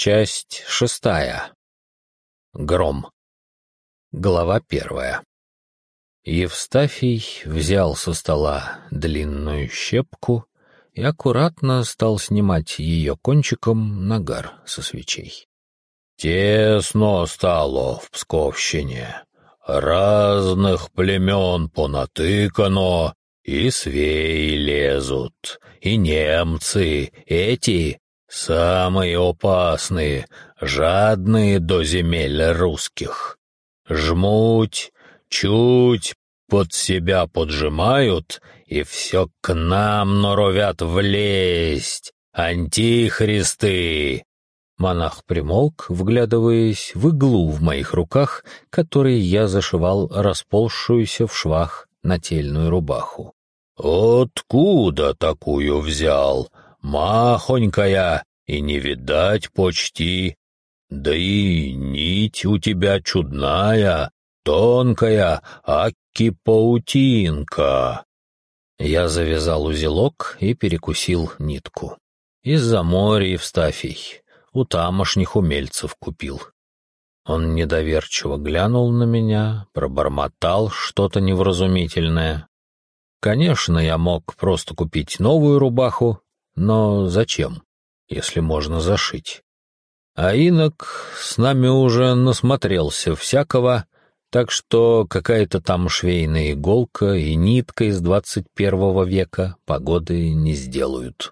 Часть 6. Гром. Глава 1. Евстафий взял со стола длинную щепку и аккуратно стал снимать ее кончиком нагар со свечей. «Тесно стало в Псковщине, разных племен понатыкано, и свеи лезут, и немцы, эти самые опасные, жадные до земель русских. Жмуть, чуть под себя поджимают, и все к нам норовят влезть, антихристы!» Монах примолк, вглядываясь в иглу в моих руках, которой я зашивал расползшуюся в швах нательную рубаху. «Откуда такую взял? Махонькая, и не видать почти. Да и нить у тебя чудная, тонкая, аки паутинка». Я завязал узелок и перекусил нитку. Из-за моря, Евстафий, у тамошних умельцев купил. Он недоверчиво глянул на меня, пробормотал что-то невразумительное. Конечно, я мог просто купить новую рубаху, но зачем, если можно зашить? А инок с нами уже насмотрелся всякого, так что какая-то там швейная иголка и нитка из 21 века погоды не сделают.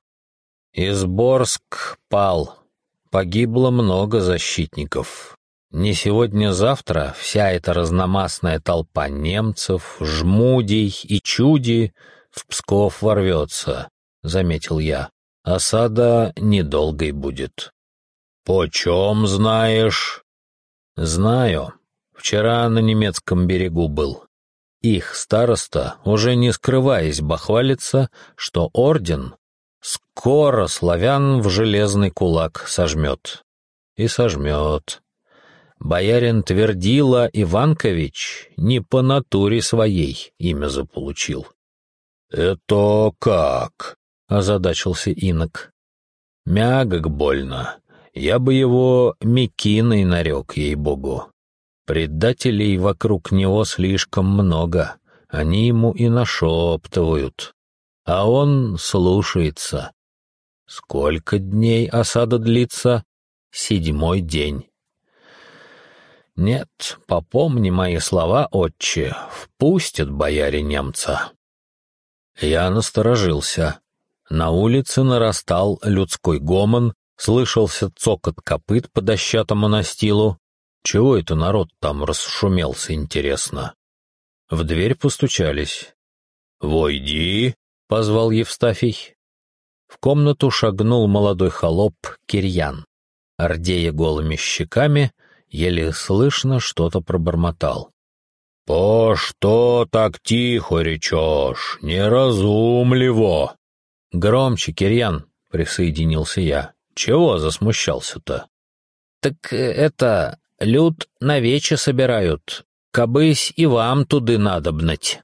Изборск пал, погибло много защитников. Не сегодня-завтра вся эта разномастная толпа немцев, жмудей и чуди в Псков ворвется, — заметил я. Осада недолгой будет. «Почем знаешь?» «Знаю. Вчера на немецком берегу был. Их староста, уже не скрываясь, бахвалится, что орден скоро славян в железный кулак сожмет. И сожмет. Боярин Твердила Иванкович не по натуре своей имя заполучил». «Это как?» — озадачился инок. «Мягок больно. Я бы его Микиной нарек, ей-богу. Предателей вокруг него слишком много, они ему и нашептывают. А он слушается. Сколько дней осада длится? 7-й день. Нет, попомни мои слова, отче, впустят бояре немца». Я насторожился. На улице нарастал людской гомон, слышался цокот копыт по дощатому настилу. Чего это народ там расшумелся, интересно? В дверь постучались. «Войди», — позвал Евстафий. В комнату шагнул молодой холоп Кирьян. Ордея голыми щеками, еле слышно что-то пробормотал. «По что так тихо речешь? Неразумливо!» «Громче, Кирьян», — присоединился я. «Чего засмущался-то?» «Так это, люд на вече собирают, кабысь и вам туды надобнать».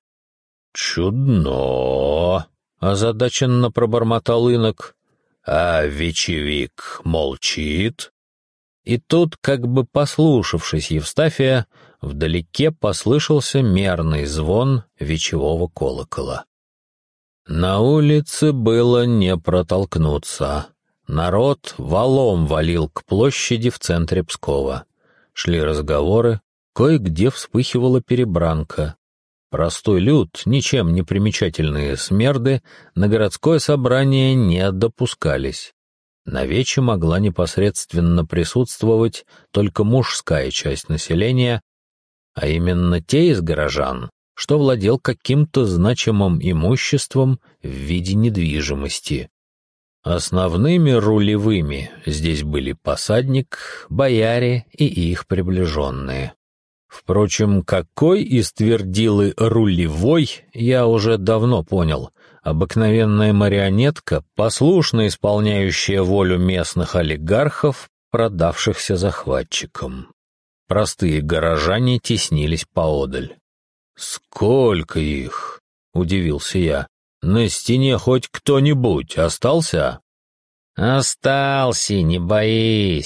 «Чудно!» — озадаченно пробормотал инок. «А вечевик молчит?» И тут, как бы послушавшись Евстафия, вдалеке послышался мерный звон вечевого колокола. На улице было не протолкнуться. Народ валом валил к площади в центре Пскова. Шли разговоры, кое-где вспыхивала перебранка. Простой люд, ничем не примечательные смерды, на городское собрание не допускались. На вече могла непосредственно присутствовать только мужская часть населения, а именно те из горожан, что владел каким-то значимым имуществом в виде недвижимости. Основными рулевыми здесь были посадник, бояре и их приближенные. Впрочем, какой из Твердилы рулевой, я уже давно понял. Обыкновенная марионетка, послушно исполняющая волю местных олигархов, продавшихся захватчикам. Простые горожане теснились поодаль. «Сколько их?» — удивился я. «На стене хоть кто-нибудь остался?» «Остался, не боись.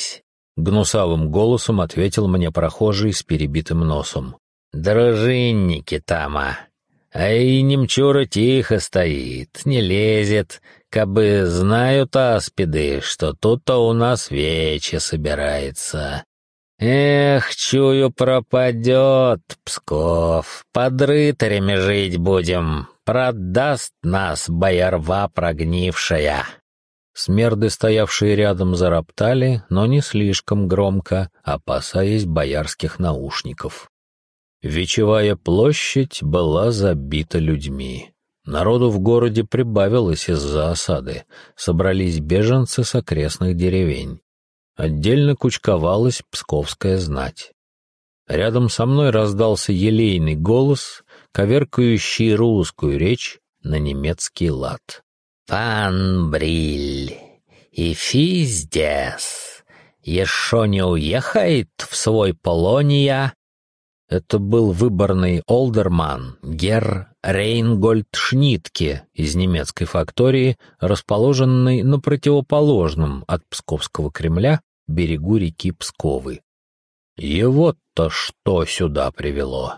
— гнусавым голосом ответил мне прохожий с перебитым носом. «Дружинники тама. А и немчура тихо стоит, не лезет, кабы знают аспиды, что тут-то у нас вече собирается. Эх, чую, пропадет Псков, под рытарями жить будем, продаст нас боярва прогнившая». Смерды, стоявшие рядом, зароптали, но не слишком громко, опасаясь боярских наушников. Вечевая площадь была забита людьми. Народу в городе прибавилось из-за осады, собрались беженцы с окрестных деревень. Отдельно кучковалась псковская знать. Рядом со мной раздался елейный голос, коверкающий русскую речь на немецкий лад. «Пан Бриль, и фи здесь, еще не уехает в свой Полония?» Это был выборный олдерман герр Рейнгольд Шнитке из немецкой фактории, расположенной на противоположном от Псковского Кремля берегу реки Псковы. Его-то что сюда привело?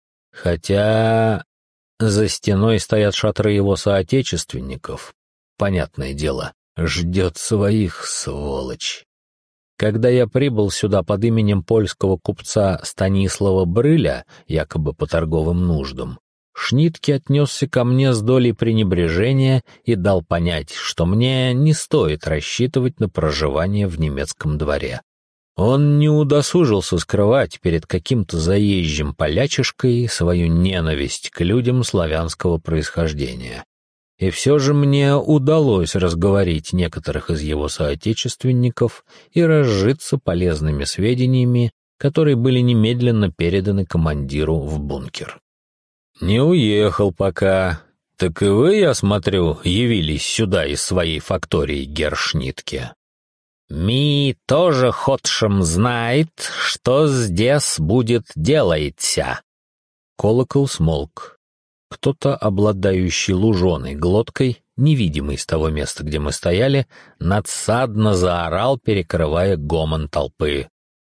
Хотя за стеной стоят шатры его соотечественников. Понятное дело, ждет своих, сволочь. Когда я прибыл сюда под именем польского купца Станислава Брыля, якобы по торговым нуждам, Шнитке отнесся ко мне с долей пренебрежения и дал понять, что мне не стоит рассчитывать на проживание в немецком дворе. Он не удосужился скрывать перед каким-то заезжим полячишкой свою ненависть к людям славянского происхождения. И все же мне удалось разговорить некоторых из его соотечественников и разжиться полезными сведениями, которые были немедленно переданы командиру в бункер. «Не уехал пока. Так и вы, я смотрю, явились сюда из своей фактории, герр Шнитке». «Ми тоже хотшем знает, что здесь будет делается». Колокол смолк. Кто-то, обладающий луженой глоткой, невидимый с того места, где мы стояли, надсадно заорал, перекрывая гомон толпы.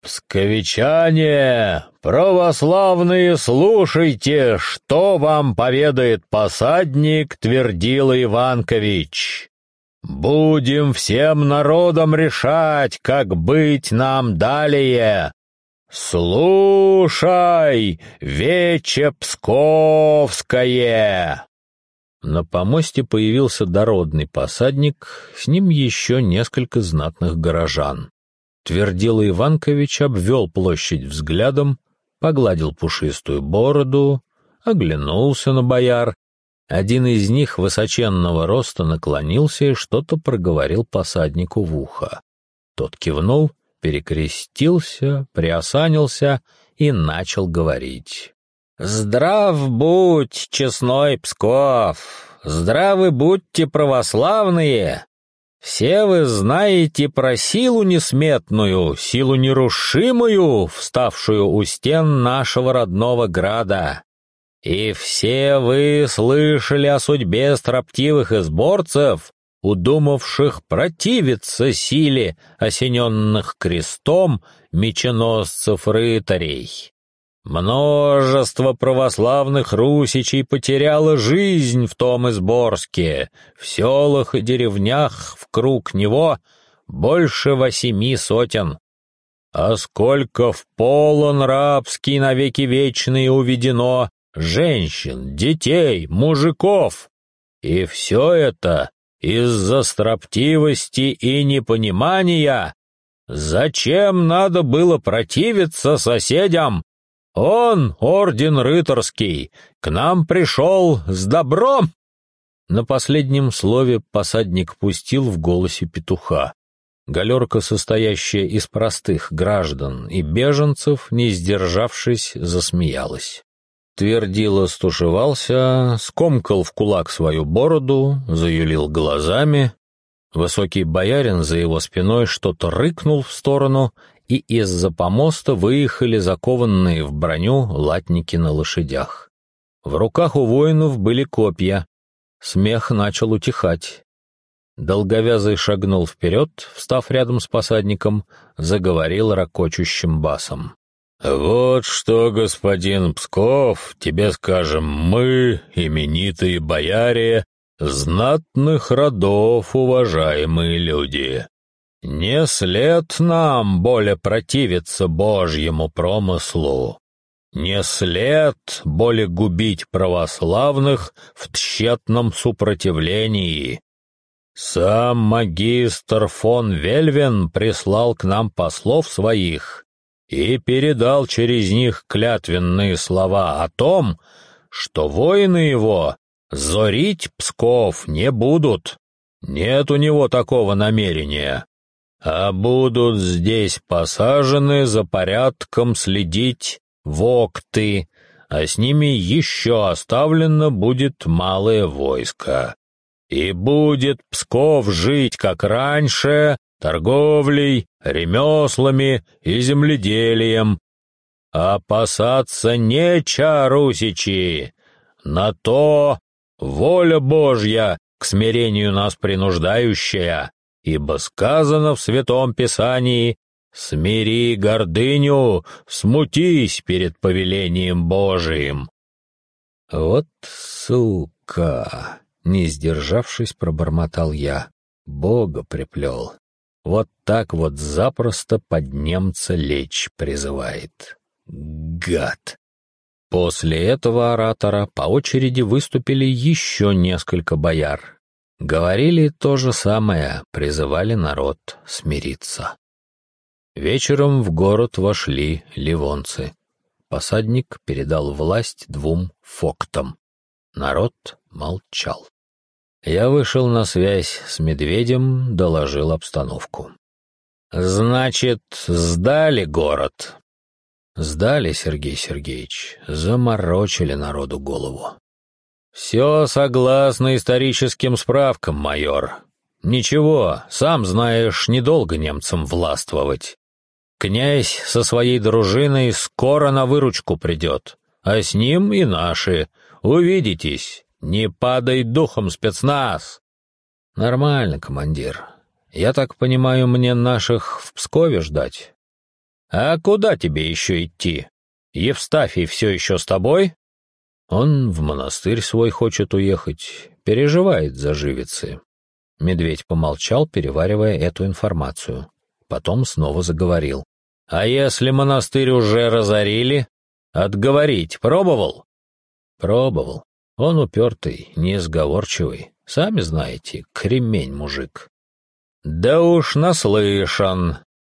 «Псковичане, православные, слушайте, что вам поведает посадник Твердила Иванкович. Будем всем народом решать, как быть нам далее. Слушай, Вече Псковское!» На помосте появился дородный посадник, с ним еще несколько знатных горожан. Твердила Иванкович обвел площадь взглядом, погладил пушистую бороду, оглянулся на бояр. Один из них высоченного роста наклонился и что-то проговорил посаднику в ухо. Тот кивнул, перекрестился, приосанился и начал говорить. «Здрав будь, честной Псков! Здравы будьте, православные! Все вы знаете про силу несметную, силу нерушимую, вставшую у стен нашего родного града. И все вы слышали о судьбе строптивых изборцев, удумавших противиться силе осененных крестом меченосцев-рытарей. Множество православных русичей потеряло жизнь в том Изборске, в селах и деревнях вкруг него больше 8 сотен. А сколько в полон рабский навеки вечный уведено женщин, детей, мужиков! И все это из-за строптивости и непонимания. Зачем надо было противиться соседям? Он, орден рыцарский, к нам пришел с добром!» На последнем слове посадник пустил в голосе петуха. Галерка, состоящая из простых граждан и беженцев, не сдержавшись, засмеялась. Твердила стушевался, скомкал в кулак свою бороду, заюлил глазами. Высокий боярин за его спиной что-то рыкнул в сторону, и из-за помоста выехали закованные в броню латники на лошадях. В руках у воинов были копья. Смех начал утихать. Долговязый шагнул вперед, встав рядом с посадником, заговорил ракочущим басом. «Вот что, господин Псков, тебе скажем мы, именитые бояре, знатных родов, уважаемые люди. Не след нам более противиться Божьему промыслу. Не след более губить православных в тщетном сопротивлении. Сам магистр фон Вельвен прислал к нам послов своих и передал через них клятвенные слова о том, что воины его зорить Псков не будут. Нет у него такого намерения, а будут здесь посажены за порядком следить вокты, а с ними еще оставлено будет малое войско. И будет Псков жить, как раньше, торговлей, ремеслами и земледелием. Опасаться неча, русичи, на то воля Божья к смирению нас принуждающая, ибо сказано в Святом Писании: «Смири гордыню, смутись перед повелением Божиим». Вот сука! Не сдержавшись, пробормотал я. Бога приплел. Вот так вот запросто под немца лечь призывает. Гад! После этого оратора по очереди выступили еще несколько бояр. Говорили то же самое, призывали народ смириться. Вечером в город вошли ливонцы. Посадник передал власть 2 фоктам. Народ молчал. Я вышел на связь с Медведем, доложил обстановку. «Значит, сдали город?» «Сдали, Сергей Сергеевич, заморочили народу голову». «Все согласно историческим справкам, майор. Ничего, сам знаешь, недолго немцам властвовать. Князь со своей дружиной скоро на выручку придет, а с ним и наши. Увидитесь. Не падай духом, спецназ!» «Нормально, командир. Я так понимаю, мне наших в Пскове ждать?» «А куда тебе еще идти? Евстафий все еще с тобой?» «Он в монастырь свой хочет уехать, переживает за живицы». Медведь помолчал, переваривая эту информацию. Потом снова заговорил. «А если монастырь уже разорили? Отговорить пробовал?» «Пробовал. Он упертый, несговорчивый. Сами знаете, кремень мужик». «Да уж наслышан.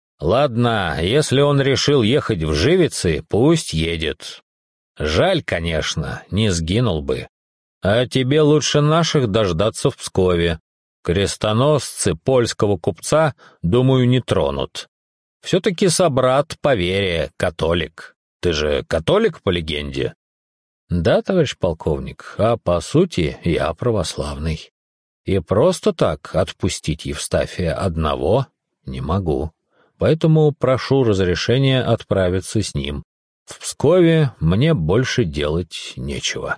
Ладно, если он решил ехать в Живицы, пусть едет. Жаль, конечно, не сгинул бы. А тебе лучше наших дождаться в Пскове. Крестоносцы польского купца, думаю, не тронут. Все-таки собрат по вере, католик. Ты же католик по легенде?» «Да, товарищ полковник, а по сути я православный. И просто так отпустить Евстафия одного не могу. Поэтому прошу разрешения отправиться с ним. В Пскове мне больше делать нечего».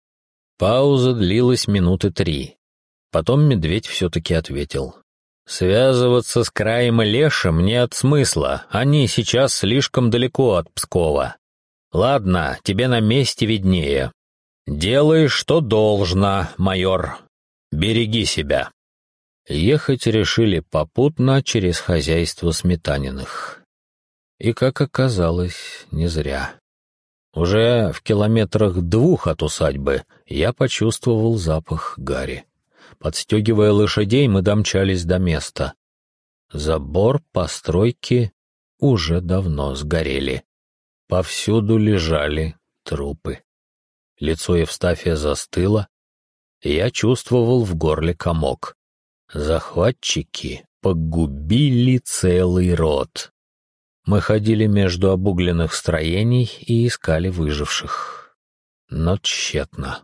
Пауза длилась минуты 3. Потом Медведь все-таки ответил. «Связываться с Краем и Лешем нет смысла, они сейчас слишком далеко от Пскова. Ладно, тебе на месте виднее. Делай, что должно, майор. Береги себя». Ехать решили попутно через хозяйство Сметаниных. И, как оказалось, не зря. Уже в 2 километрах от усадьбы я почувствовал запах гари. Подстегивая лошадей, мы домчались до места. Забор постройки уже давно сгорели. Повсюду лежали трупы. Лицо Евстафия застыло, и я чувствовал в горле комок. Захватчики погубили целый род. Мы ходили между обугленных строений и искали выживших. Но тщетно.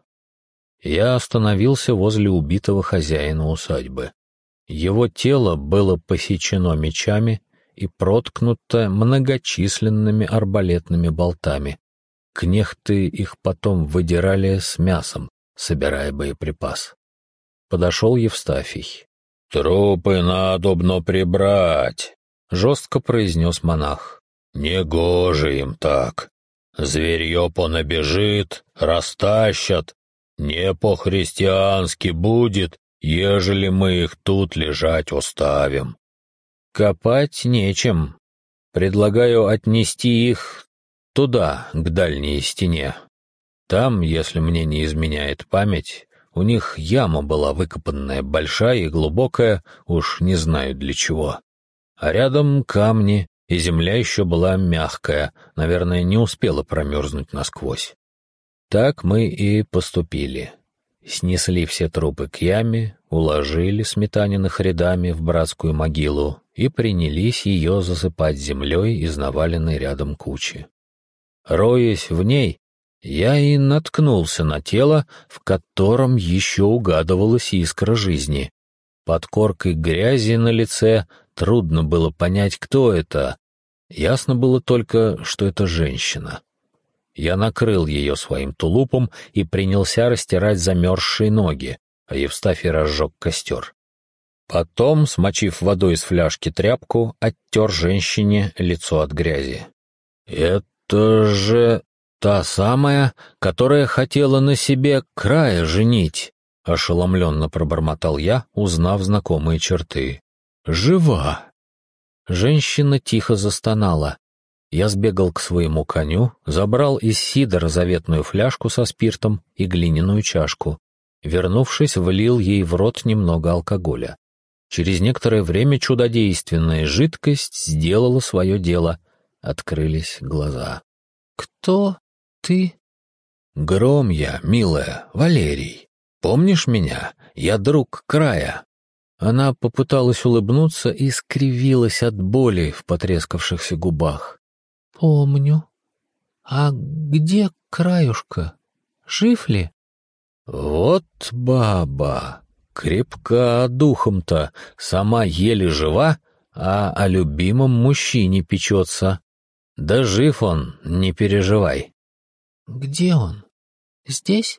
Я остановился возле убитого хозяина усадьбы. Его тело было посечено мечами и проткнуто многочисленными арбалетными болтами. Кнехты их потом выдирали с мясом, собирая боеприпас. Подошел Евстафий. «Трупы надобно прибрать», — жестко произнес монах. «Негоже им так. Зверье понабежит, растащат. Не по-христиански будет, ежели мы их тут лежать оставим». «Копать нечем. Предлагаю отнести их туда, к дальней стене. Там, если мне не изменяет память, у них яма была выкопанная, большая и глубокая, уж не знаю для чего. А рядом камни, и земля еще была мягкая, наверное, не успела промерзнуть насквозь. Так мы и поступили. Снесли все трупы к яме, уложили Сметаниных рядами в братскую могилу и принялись ее засыпать землей из наваленной рядом кучи. Роясь в ней, я и наткнулся на тело, в котором еще угадывалась искра жизни. Под коркой грязи на лице трудно было понять, кто это. Ясно было только, что это женщина. Я накрыл ее своим тулупом и принялся растирать замерзшие ноги, а Евстафий разжег костер. Потом, смочив водой из фляжки тряпку, оттер женщине лицо от грязи. «Это же та самая, которая хотела на себе Края женить», — ошеломленно пробормотал я, узнав знакомые черты. «Жива!» Женщина тихо застонала. Я сбегал к своему коню, забрал из сидора заветную фляжку со спиртом и глиняную чашку. Вернувшись, влил ей в рот немного алкоголя. Через некоторое время чудодейственная жидкость сделала свое дело. Открылись глаза. «Кто ты?» «Гром я, милая, Валерий. Помнишь меня? Я друг Края». Она попыталась улыбнуться и скривилась от боли в потрескавшихся губах. «Помню. А где Краюшка? Жив ли?» «Вот баба! Крепка духом-то, сама еле жива, а о любимом мужчине печется. Да жив он, не переживай». «Где он? Здесь?»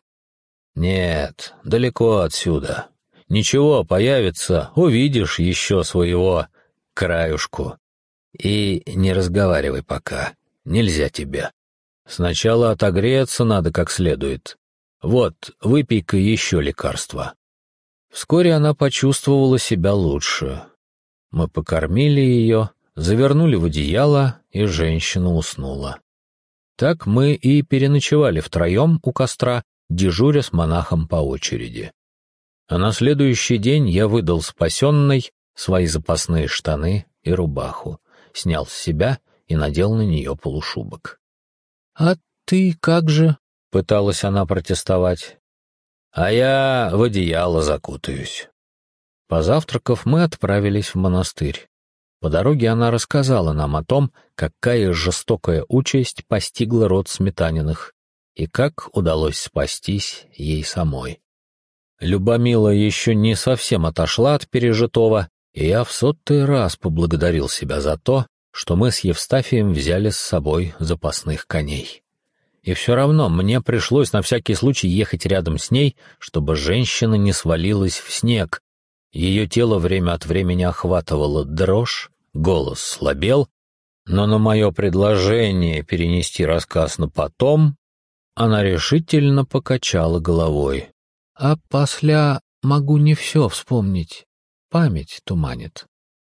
«Нет, далеко отсюда. Ничего, появится, увидишь еще своего Краюшку. И не разговаривай пока, нельзя тебе. Сначала отогреться надо как следует. Вот, выпей-ка еще лекарства». Вскоре она почувствовала себя лучше. Мы покормили ее, завернули в одеяло, и женщина уснула. Так мы и переночевали втроем у костра, дежуря с монахом по очереди. А на следующий день я выдал спасенной свои запасные штаны и рубаху, снял с себя и надел на нее полушубок. «А ты как же?» — пыталась она протестовать. «А я в одеяло закутаюсь». Позавтракав, мы отправились в монастырь. По дороге она рассказала нам о том, какая жестокая участь постигла род Сметаниных и как удалось спастись ей самой. Любомила еще не совсем отошла от пережитого, и я в 100-й раз поблагодарил себя за то, что мы с Евстафием взяли с собой запасных коней. И все равно мне пришлось на всякий случай ехать рядом с ней, чтобы женщина не свалилась в снег. Ее тело время от времени охватывало дрожь, голос слабел, но на мое предложение перенести рассказ на потом она решительно покачала головой. «А после могу не все вспомнить, память туманит».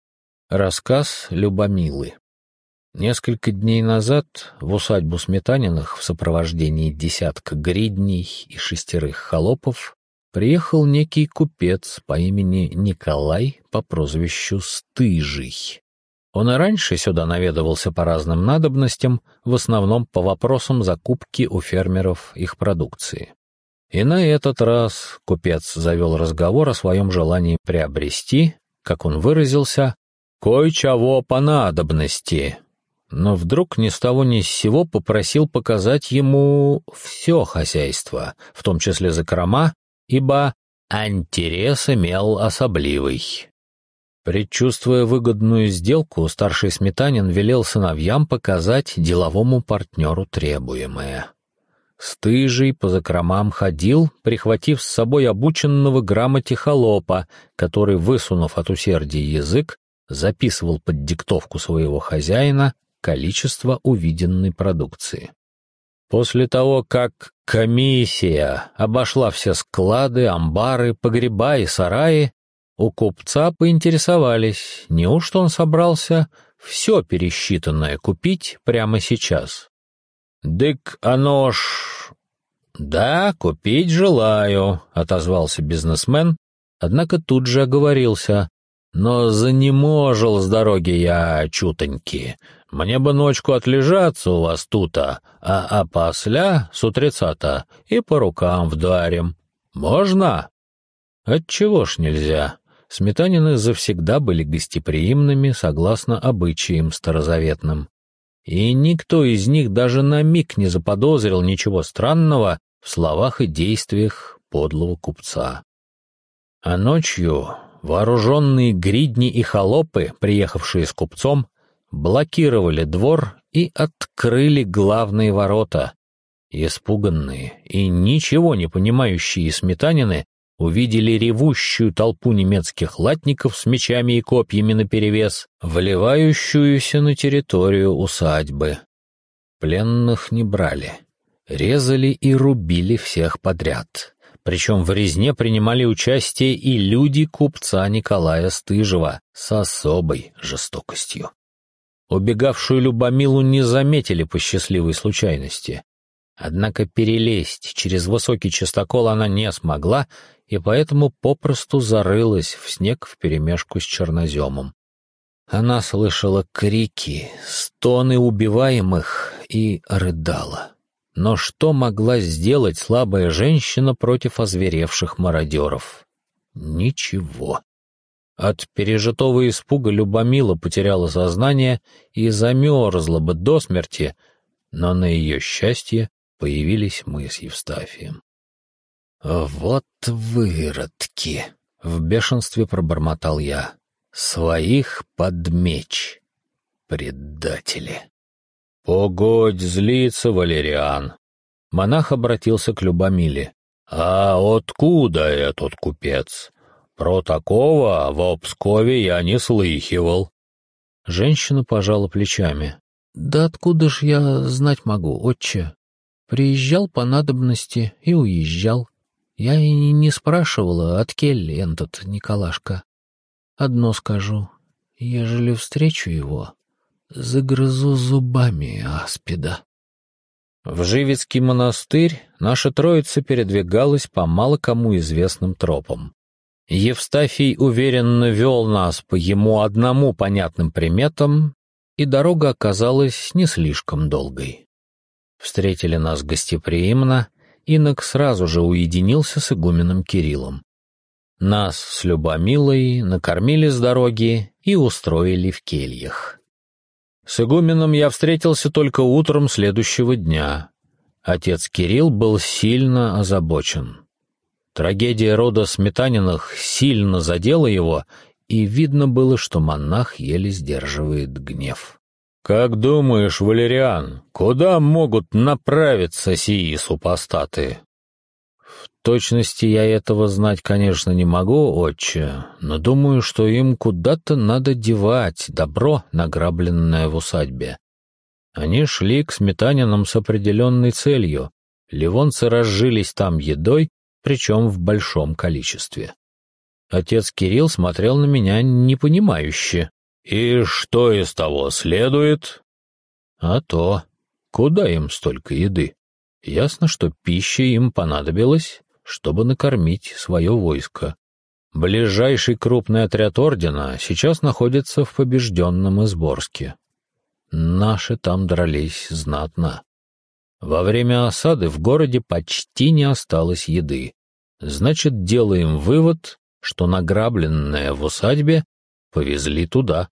Рассказ Любомилы. Несколько дней назад в усадьбу Сметаниных в сопровождении десятка гридней и 6 холопов приехал некий купец по имени Николай по прозвищу Стыжий. Он и раньше сюда наведывался по разным надобностям, в основном по вопросам закупки у фермеров их продукции. И на этот раз купец завел разговор о своем желании приобрести, как он выразился, «кое-чего по надобности». Но вдруг ни с того ни с сего попросил показать ему все хозяйство, в том числе закрома, ибо интерес имел особливый. Предчувствуя выгодную сделку, старший Сметанин велел сыновьям показать деловому партнеру требуемое. Стыжий по закромам ходил, прихватив с собой обученного грамоте холопа, который, высунув от усердия язык, записывал под диктовку своего хозяина количество увиденной продукции. После того, как комиссия обошла все склады, амбары, погреба и сараи, у купца поинтересовались, неужто он собрался все пересчитанное купить прямо сейчас. «Дык оно ж...» «Да, купить желаю», — отозвался бизнесмен, однако тут же оговорился. «Но занеможил с дороги я чутоньки. Мне бы ночку отлежаться у вас тута, а опосля с утреца-то и по рукам вдарим. Можно?» «Отчего ж нельзя?» Сметанины завсегда были гостеприимными, согласно обычаям старозаветным. И никто из них даже на миг не заподозрил ничего странного в словах и действиях подлого купца. А ночью вооруженные гридни и холопы, приехавшие с купцом, блокировали двор и открыли главные ворота. Испуганные и ничего не понимающие сметанины увидели ревущую толпу немецких латников с мечами и копьями наперевес, вливающуюся на территорию усадьбы. Пленных не брали, резали и рубили всех подряд. Причем в резне принимали участие и люди купца Николая Стыжева с особой жестокостью. Убегавшую Любомилу не заметили по счастливой случайности. Однако перелезть через высокий частокол она не смогла, и поэтому попросту зарылась в снег вперемешку с черноземом. Она слышала крики, стоны убиваемых и рыдала. Но что могла сделать слабая женщина против озверевших мародеров? Ничего. От пережитого испуга Любомила потеряла сознание и замерзла бы до смерти, но на ее счастье появились мы с Евстафием. «Вот выродки!» — в бешенстве пробормотал я. «Своих под меч! Предатели!» «Погодь злиться, Валериан!» Монах обратился к Любомиле. «А откуда этот купец? Про такого в Пскове я не слыхивал». Женщина пожала плечами. «Да откуда ж я знать могу, отче? Приезжал по надобности и уезжал. Я и не спрашивала, откель этот Николашка. Одно скажу, ежели встречу его, загрызу зубами аспида». В Живецкий монастырь наша троица передвигалась по мало кому известным тропам. Евстафий уверенно вел нас по ему одному понятным приметам, и дорога оказалась не слишком долгой. Встретили нас гостеприимно, инок сразу же уединился с игуменом Кириллом. Нас с Любомилой накормили с дороги и устроили в кельях. С игуменом я встретился только утром следующего дня. Отец Кирилл был сильно озабочен. Трагедия рода Сметаниных сильно задела его, и видно было, что монах еле сдерживает гнев. «Как думаешь, Валериан, куда могут направиться сии супостаты?» «В точности я этого знать, конечно, не могу, отче, но думаю, что им куда-то надо девать добро, награбленное в усадьбе. Они шли к Сметанинам с определенной целью. Ливонцы разжились там едой, причем в большом количестве». Отец Кирилл смотрел на меня непонимающе. «И что из того следует?» «А то, куда им столько еды? Ясно, что пища им понадобилась, чтобы накормить свое войско. Ближайший крупный отряд ордена сейчас находится в побежденном Изборске. Наши там дрались знатно. Во время осады в городе почти не осталось еды. Значит, делаем вывод, что награбленное в усадьбе повезли туда».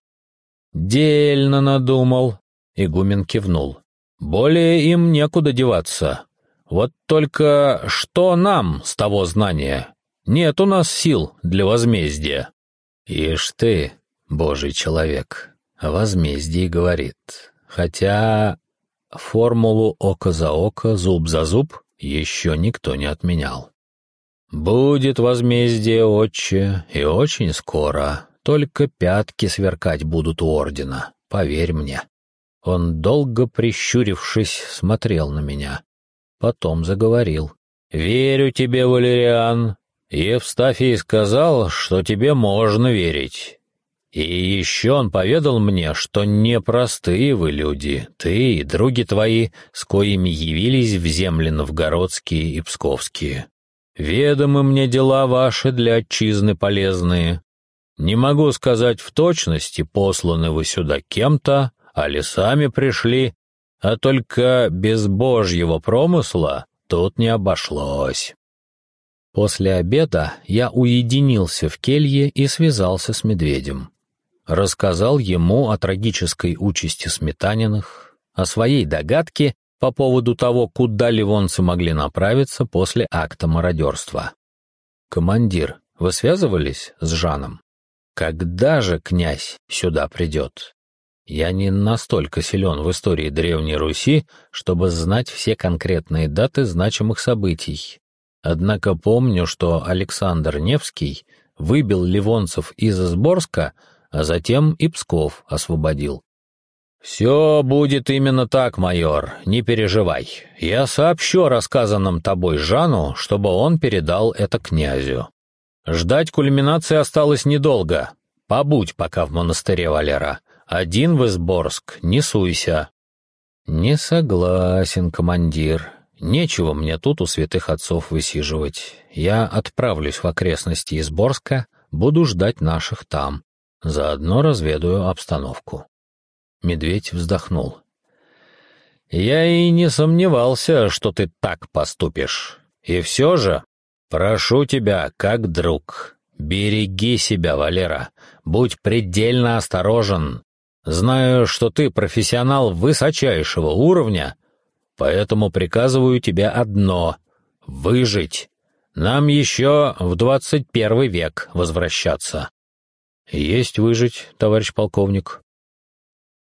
«Дельно надумал», — игумен кивнул. «Более им некуда деваться. Вот только что нам с того знания? Нет у нас сил для возмездия». «Ишь ты, божий человек, о возмездии говорит. Хотя формулу око за око, зуб за зуб еще никто не отменял. «Будет возмездие, отче, и очень скоро. Только пятки сверкать будут у ордена, поверь мне». Он, долго прищурившись, смотрел на меня. Потом заговорил. «Верю тебе, Валериан. Евстафий сказал, что тебе можно верить. И еще он поведал мне, что непростые вы люди, ты и други твои, с коими явились в земли новгородские и псковские. Ведомы мне дела ваши для отчизны полезные. Не могу сказать в точности, посланы вы сюда кем-то, али сами пришли, а только без божьего промысла тут не обошлось». После обеда я уединился в келье и связался с медведем. Рассказал ему о трагической участи Сметаниных, о своей догадке по поводу того, куда ливонцы могли направиться после акта мародерства. «Командир, вы связывались с Жаном? Когда же князь сюда придет? Я не настолько силен в истории Древней Руси, чтобы знать все конкретные даты значимых событий. Однако помню, что Александр Невский выбил ливонцев из Изборска, а затем и Псков освободил. «Все будет именно так, майор, не переживай. Я сообщу о рассказанном тобой Жану, чтобы он передал это князю. Ждать кульминации осталось недолго. Побудь пока в монастыре, Валера. Один в Изборск не суйся». «Не согласен, командир. Нечего мне тут у святых отцов высиживать. Я отправлюсь в окрестности Изборска, буду ждать наших там. Заодно разведаю обстановку». Медведь вздохнул. «Я и не сомневался, что ты так поступишь. И все же, прошу тебя, как друг, береги себя, Валера, будь предельно осторожен. Знаю, что ты профессионал высочайшего уровня, поэтому приказываю тебе одно — выжить. Нам еще в 21 век возвращаться». «Есть выжить, товарищ полковник».